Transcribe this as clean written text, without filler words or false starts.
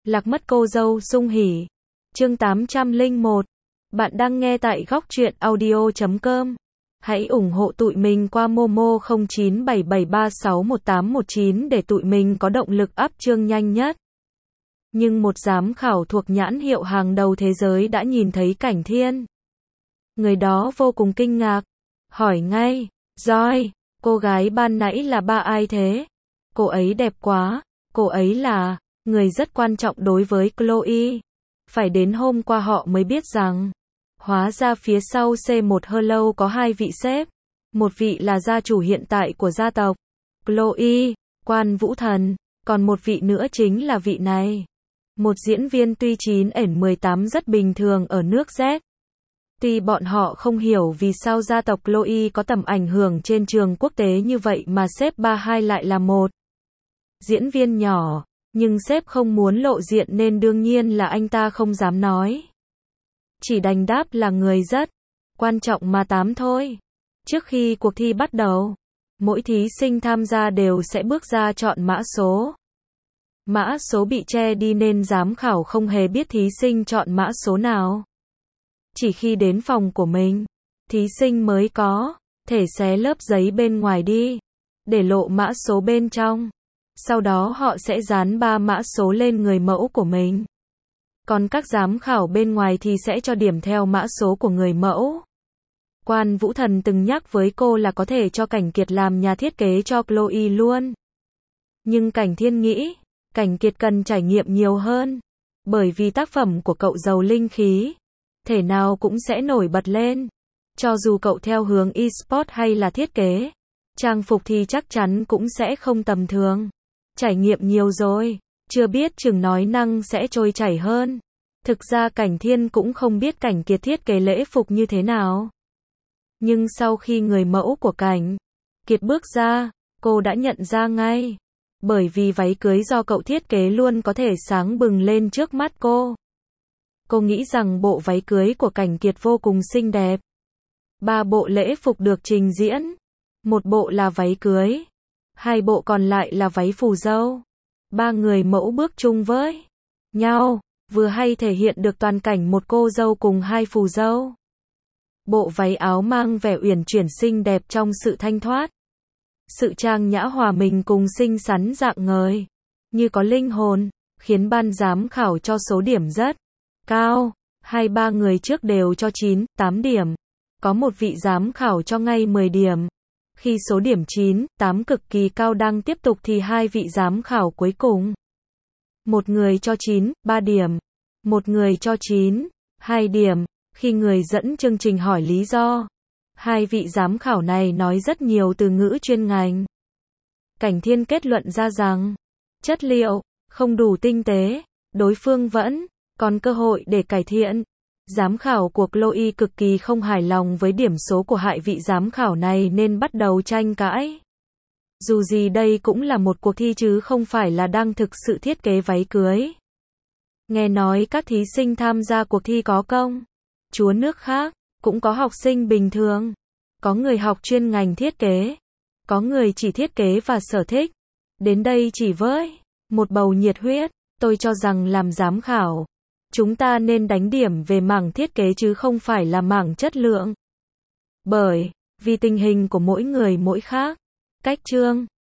Lạc mất cô dâu sung hỉ. Chương 801. Bạn đang nghe tại góc truyện audio.com. Hãy ủng hộ tụi mình qua Momo 0977361819 để tụi mình có động lực up chương nhanh nhất. Nhưng một giám khảo thuộc nhãn hiệu hàng đầu thế giới đã nhìn thấy Cảnh Thiên. Người đó vô cùng kinh ngạc, hỏi ngay, Joy, cô gái ban nãy là ba ai thế? Cô ấy đẹp quá, cô ấy là người rất quan trọng đối với Chloe. Phải đến hôm qua họ mới biết rằng, hóa ra phía sau C1 Hello có hai vị sếp. Một vị là gia chủ hiện tại của gia tộc Chloe, Quan Vũ Thần, còn một vị nữa chính là vị này. Một diễn viên tuy 9N18 rất bình thường ở nước Z. Tuy bọn họ không hiểu vì sao gia tộc Chloe có tầm ảnh hưởng trên trường quốc tế như vậy mà sếp 32 lại là một diễn viên nhỏ, nhưng sếp không muốn lộ diện nên đương nhiên là anh ta không dám nói. Chỉ đành đáp là người rất quan trọng mà tám thôi. Trước khi cuộc thi bắt đầu, mỗi thí sinh tham gia đều sẽ bước ra chọn mã số. Mã số bị che đi nên giám khảo không hề biết thí sinh chọn mã số nào. Chỉ khi đến phòng của mình, thí sinh mới có thể xé lớp giấy bên ngoài đi, để lộ mã số bên trong. Sau đó họ sẽ dán 3 mã số lên người mẫu của mình. Còn các giám khảo bên ngoài thì sẽ cho điểm theo mã số của người mẫu. Quan Vũ Thần từng nhắc với cô là có thể cho Cảnh Kiệt làm nhà thiết kế cho Chloe luôn. Nhưng Cảnh Thiên nghĩ, Cảnh Kiệt cần trải nghiệm nhiều hơn. Bởi vì tác phẩm của cậu giàu linh khí, thể nào cũng sẽ nổi bật lên. Cho dù cậu theo hướng e-sport hay là thiết kế, trang phục thì chắc chắn cũng sẽ không tầm thường. Trải nghiệm nhiều rồi, chưa biết chừng nói năng sẽ trôi chảy hơn. Thực ra Cảnh Thiên cũng không biết Cảnh Kiệt thiết kế lễ phục như thế nào. Nhưng sau khi người mẫu của Cảnh Kiệt bước ra, cô đã nhận ra ngay. Bởi vì váy cưới do cậu thiết kế luôn có thể sáng bừng lên trước mắt cô. Cô nghĩ rằng bộ váy cưới của Cảnh Kiệt vô cùng xinh đẹp. 3 bộ lễ phục được trình diễn. Một bộ là váy cưới, 2 bộ còn lại là váy phù dâu. 3 người mẫu bước chung với nhau, vừa hay thể hiện được toàn cảnh một cô dâu cùng 2 phù dâu. Bộ váy áo mang vẻ uyển chuyển xinh đẹp trong sự thanh thoát. Sự trang nhã hòa mình cùng xinh xắn rạng ngời, như có linh hồn, khiến ban giám khảo cho số điểm rất cao. 2-3 người trước đều cho 9, 8 điểm. Có một vị giám khảo cho ngay 10 điểm. Khi số điểm 9, 8 cực kỳ cao đang tiếp tục thì 2 vị giám khảo cuối cùng. Một người cho 9, 3 điểm. Một người cho 9, 2 điểm. Khi người dẫn chương trình hỏi lý do, 2 vị giám khảo này nói rất nhiều từ ngữ chuyên ngành. Cảnh Thiên kết luận ra rằng, chất liệu không đủ tinh tế, đối phương vẫn còn cơ hội để cải thiện. Giám khảo của Chloe cực kỳ không hài lòng với điểm số của 2 vị giám khảo này nên bắt đầu tranh cãi. Dù gì đây cũng là một cuộc thi chứ không phải là đang thực sự thiết kế váy cưới. Nghe nói các thí sinh tham gia cuộc thi có công chúa nước khác, cũng có học sinh bình thường, có người học chuyên ngành thiết kế, có người chỉ thiết kế và sở thích. Đến đây chỉ với một bầu nhiệt huyết, tôi cho rằng làm giám khảo, chúng ta nên đánh điểm về mảng thiết kế chứ không phải là mảng chất lượng. Bởi vì tình hình của mỗi người mỗi khác. Cách chương